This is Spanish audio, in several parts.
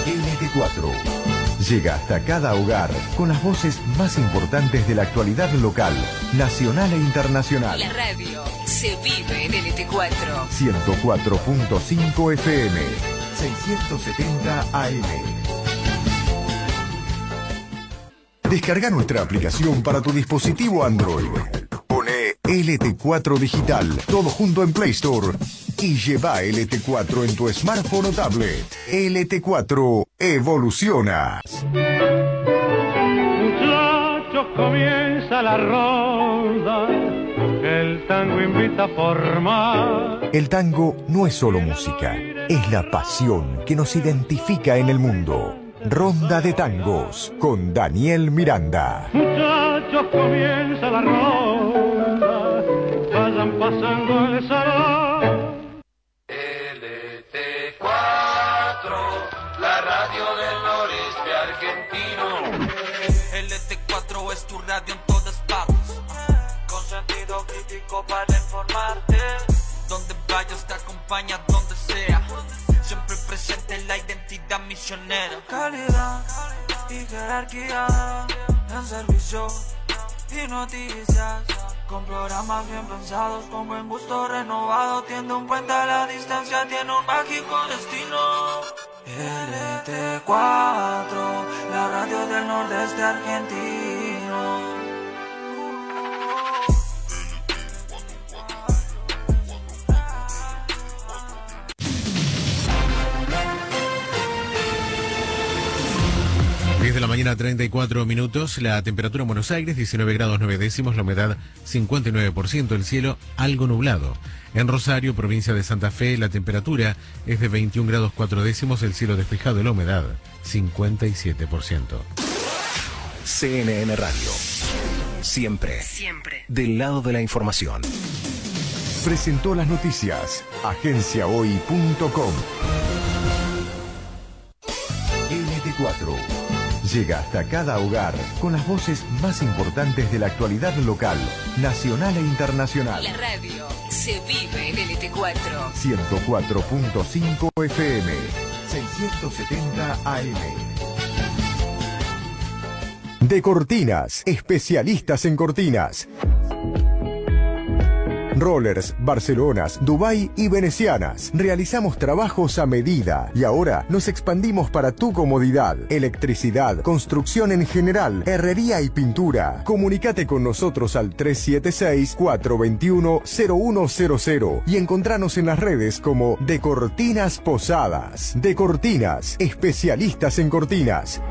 LT4 llega hasta cada hogar con las voces más importantes de la actualidad local, nacional e internacional. La radio se vive en LT4. 104.5 FM, 670 AM. Descarga nuestra aplicación para tu dispositivo Android. Pone LT4 Digital, todo junto en Play Store. Y lleva LT4 en tu smartphone o tablet. LT4 evoluciona. Muchachos, comienza la ronda. El tango invita a formar. El tango no es solo música, es la pasión que nos identifica en el mundo. Ronda de Tangos con Daniel Miranda. Muchachos, comienza la ronda. Vayan pasando el salón. LT4, la radio del noreste argentino. LT4 es tu radio en todas partes, con sentido crítico para informarte. Donde vayas te acompaña donde sea, siempre presente en la identidad misionera. Calidad y jerarquía en servicio y noticias, con programas bien pensados, con buen gusto renovado. Tiende un puente a la distancia, tiene un mágico destino. LT4, la radio del nordeste argentino. De la mañana, 34 minutos, la temperatura en Buenos Aires, 19 grados 9 décimos, la humedad 59%, el cielo algo nublado. En Rosario, provincia de Santa Fe, la temperatura es de 21 grados 4 décimos, el cielo despejado, la humedad 57%. CNN Radio. Siempre. Siempre. Del lado de la información. Presentó las noticias. Agenciahoy.com. LT4 llega hasta cada hogar con las voces más importantes de la actualidad local, nacional e internacional. La radio se vive en LT4. 104.5 FM, 670 AM. De Cortinas, especialistas en cortinas. Rollers, Barcelonas, Dubái y venecianas. Realizamos trabajos a medida y ahora nos expandimos para tu comodidad. Electricidad, construcción en general, herrería y pintura. Comunicate con nosotros al 376-421-0100 y encontranos en las redes como De Cortinas Posadas. De Cortinas, especialistas en cortinas.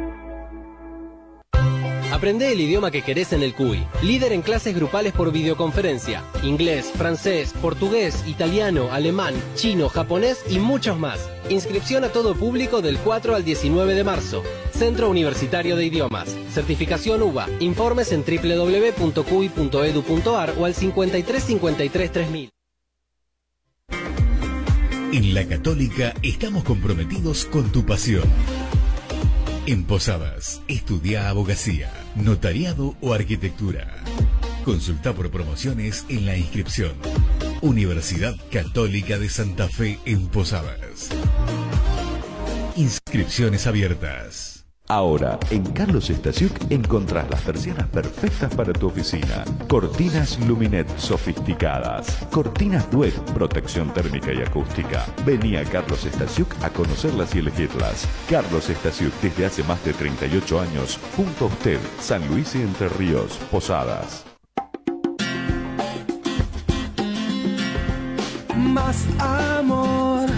Aprende el idioma que querés en el CUI. Líder en clases grupales por videoconferencia. Inglés, francés, portugués, italiano, alemán, chino, japonés y muchos más. Inscripción a todo público del 4 al 19 de marzo. Centro Universitario de Idiomas. Certificación UBA. Informes en www.cui.edu.ar o al 5353-3000. En La Católica estamos comprometidos con tu pasión. En Posadas, estudia abogacía, notariado o arquitectura. Consulta por promociones en la inscripción. Universidad Católica de Santa Fe en Posadas. Inscripciones abiertas. Ahora, en Carlos Stasiuk encontrás las persianas perfectas para tu oficina. Cortinas Luminet sofisticadas. Cortinas Duet, protección térmica y acústica. Vení a Carlos Stasiuk a conocerlas y elegirlas. Carlos Stasiuk, desde hace más de 38 años, junto a usted, San Luis y Entre Ríos, Posadas. Más amor,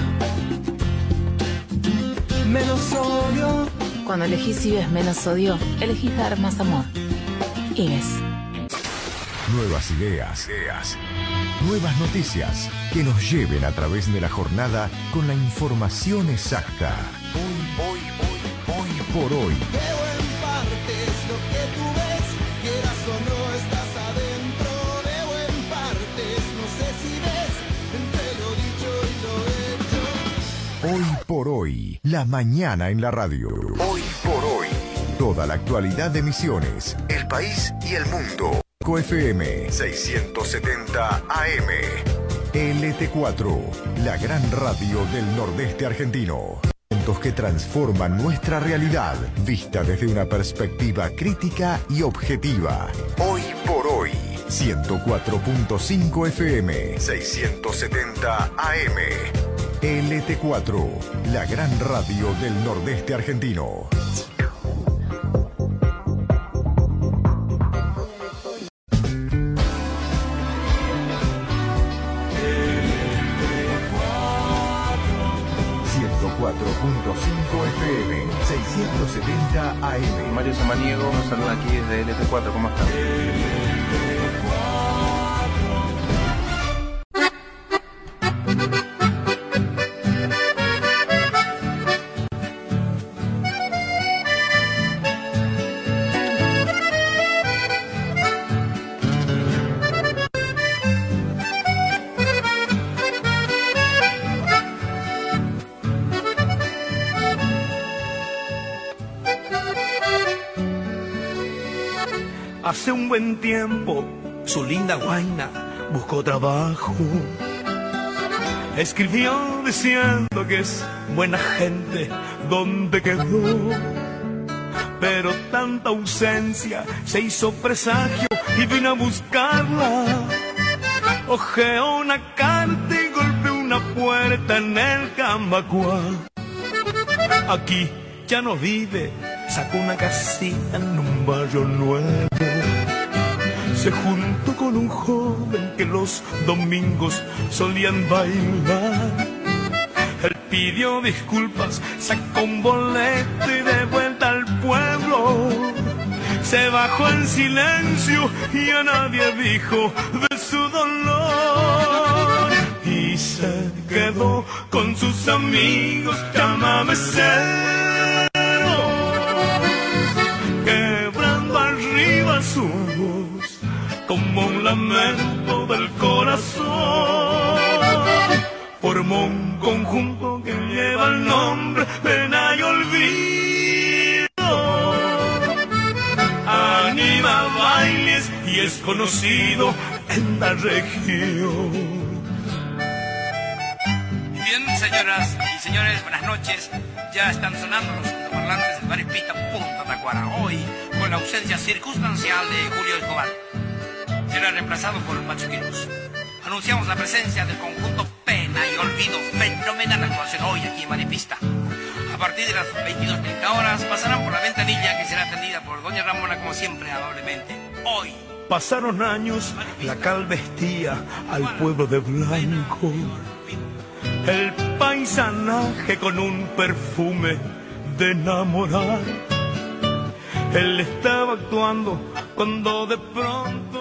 menos odio. Cuando elegís Ives menos odio, elegís dar más amor. Ives. Nuevas ideas. Nuevas noticias que nos lleven a través de la jornada con la información exacta. Hoy por hoy. Veo en partes lo que tú ves, quieras o no estás adentro. Veo en partes, no sé si ves, entre lo dicho y lo hecho. Hoy por hoy, la mañana en la radio. Hoy por hoy. Toda la actualidad de Misiones, el país y el mundo. FM 670 AM. LT4, la gran radio del nordeste argentino. momentos que transforman nuestra realidad, vista desde una perspectiva crítica y objetiva. Hoy por hoy, 104.5 FM, 670 AM. LT4, la gran radio del nordeste argentino. FM, 670 AM. Mario Samaniego nos saluda aquí desde LT4, ¿cómo están? Hace un buen tiempo, su linda guaina buscó trabajo. Escribió diciendo que es buena gente donde quedó. Pero tanta ausencia se hizo presagio y vino a buscarla. Ojeó una carta y golpeó una puerta en el Camacuá. Aquí ya no vive, sacó una casita en un barrio nuevo. Se juntó con un joven que los domingos solían bailar. Él pidió disculpas, sacó un boleto y de vuelta al pueblo. Se bajó en silencio y a nadie dijo de su dolor. Y se quedó con sus amigos chamameceros, quebrando arriba su voz como un lamento del corazón. Formó un conjunto que lleva el nombre Pena y Olvido. Anima bailes y es conocido en la región. Bien, señoras y señores, buenas noches. Ya están sonando los altoparlantes del Bar Pista Punta Tacuara. Hoy, con la ausencia circunstancial de Julio Escobar, será reemplazado por Macho Quiroz. Anunciamos la presencia del conjunto Pena y Olvido. Fenomenal actuación hoy aquí en Maripista. A partir de las 22:30 horas pasarán por la ventanilla que será atendida por doña Ramona, como siempre, amablemente. Hoy. Pasaron años, la cal vestía al pueblo de blanco. El paisanaje con un perfume de enamorar. Él estaba actuando cuando de pronto